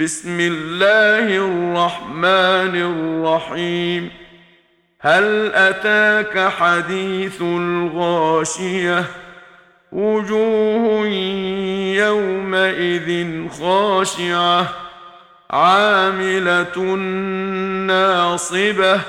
بسم الله الرحمن الرحيم. هل أتاك حديث الغاشية؟ وجوه يومئذ خاشعة عاملة ناصبة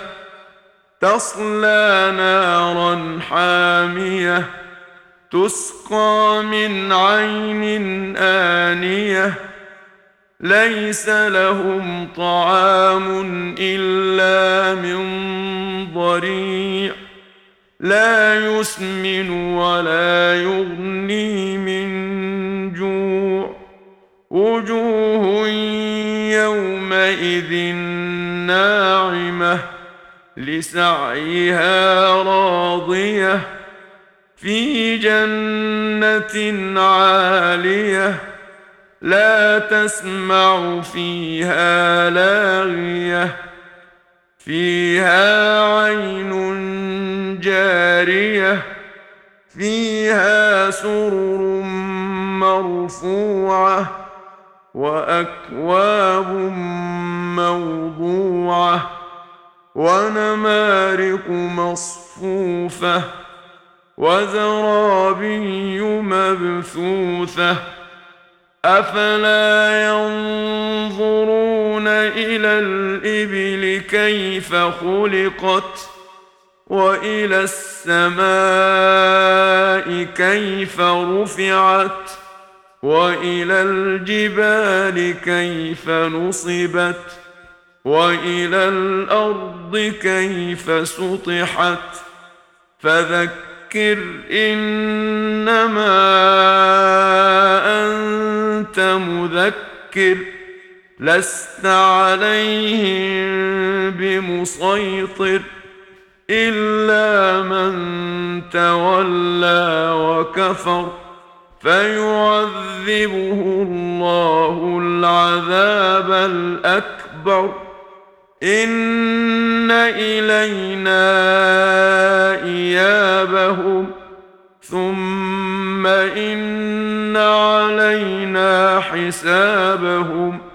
تصلى نارا حامية تسقى من عين آنية ليس لهم طعام إلا من ضريع لا يسمن ولا يغني من جوع. وجوه يومئذ ناعمة لسعيها راضية في جنة عالية لا تسمع فيها لاغية فيها عين جارية فيها سرر مرفوعة وأكواب موضوعة ونمارق مصفوفة وزرابي مبثوثة أفلا ينظرون إلى الإبل كيف خلقت وإلى السماء كيف رفعت وإلى الجبال كيف نصبت وإلى الأرض كيف سطحت فذكر إنما أنت مذكر لست عليهم بمسيطر إلا من تولى وكفر فيعذبه الله العذاب الأكبر إن إلينا إيابهم ثم إن علينا حسابهم